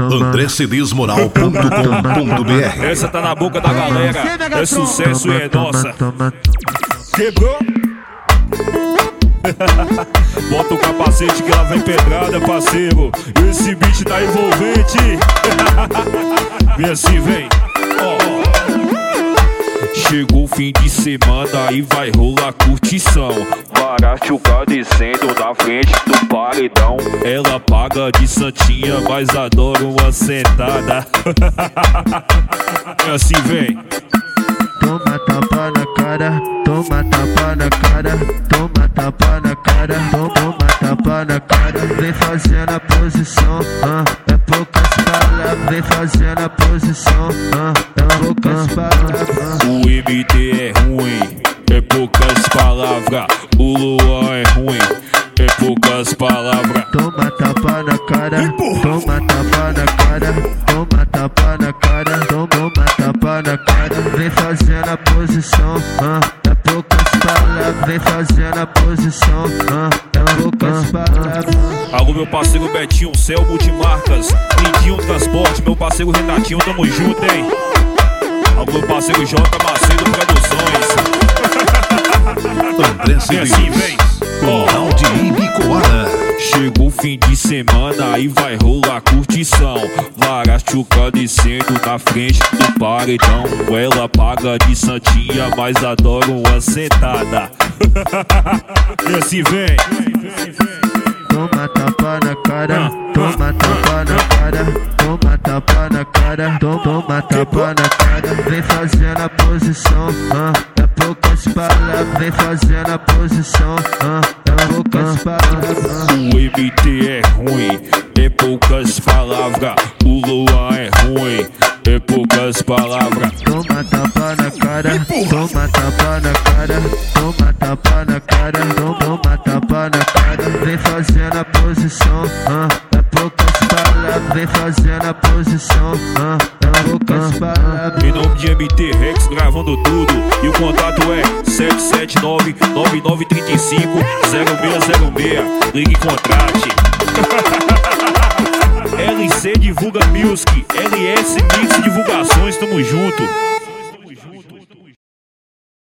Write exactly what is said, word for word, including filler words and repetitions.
andré cedis moral ponto com ponto b r. Essa tá na boca da galera, é sucesso e é nossa. Quebrou? Bota o capacete que lá vem pedrada, parceiro. Esse beat tá envolvente. Vem assim, vem. Ó. Chegou o fim de semana e vai rolar curtição. Barachuca descendo na frente do paredão. Ela paga de santinha, mas adora uma sentada. Vem assim, vem. Toma tapa na cara, toma tapa na cara, toma tapa na cara, toma tapa na cara. Vem fazendo a posição, ah, é poucas palavras. Vem fazendo a posição, ah, é poucas palavras. O M T é ruim, é poucas palavras. O Luan é ruim, é poucas palavras. Toma tapa na cara, toma tapa na cara, toma tapa na cara, toma tapa na cara. Vem fazendo a posição, ah, é poucas palavras. Vem fazendo a posição, ah, é poucas palavras. Alô, meu parceiro Betinho, Céu Multimarcas, Lindinho Transporte, meu parceiro Renatinho, tamo junto, hein? Alô, meu parceiro J Macedo Produções. André Cedis, assim, vem. moral de Ibicoara. Chegou o fim de semana e vai rolar curtição. Varachuca descendo na frente do paredão. Ela paga de santinha, mas adora uma sentada. E assim vem. Toma tapa na cara, toma tapa na cara, toma tapa na cara, toma tapa na cara. Vem fazendo a posição, ah, é poucas palavras. Vem fazendo a posição, ah, é poucas palavras. O M T é ruim, é poucas palavras. O Luan é ruim, é poucas palavras. Toma tapa na cara, toma tapa na cara, toma tapa na cara, toma tapa na cara. Vem fazendo a posição, ah, é poucas palavras. Vem fazendo a posição, ah, é poucas palavras. Em nome de M T Rex gravando tudo. E o contato é sete sete nove, nove nove três cinco, zero seis zero seis. Ligue e contrate. L C Divulga Music, L S Mix Divulgações, tamo junto.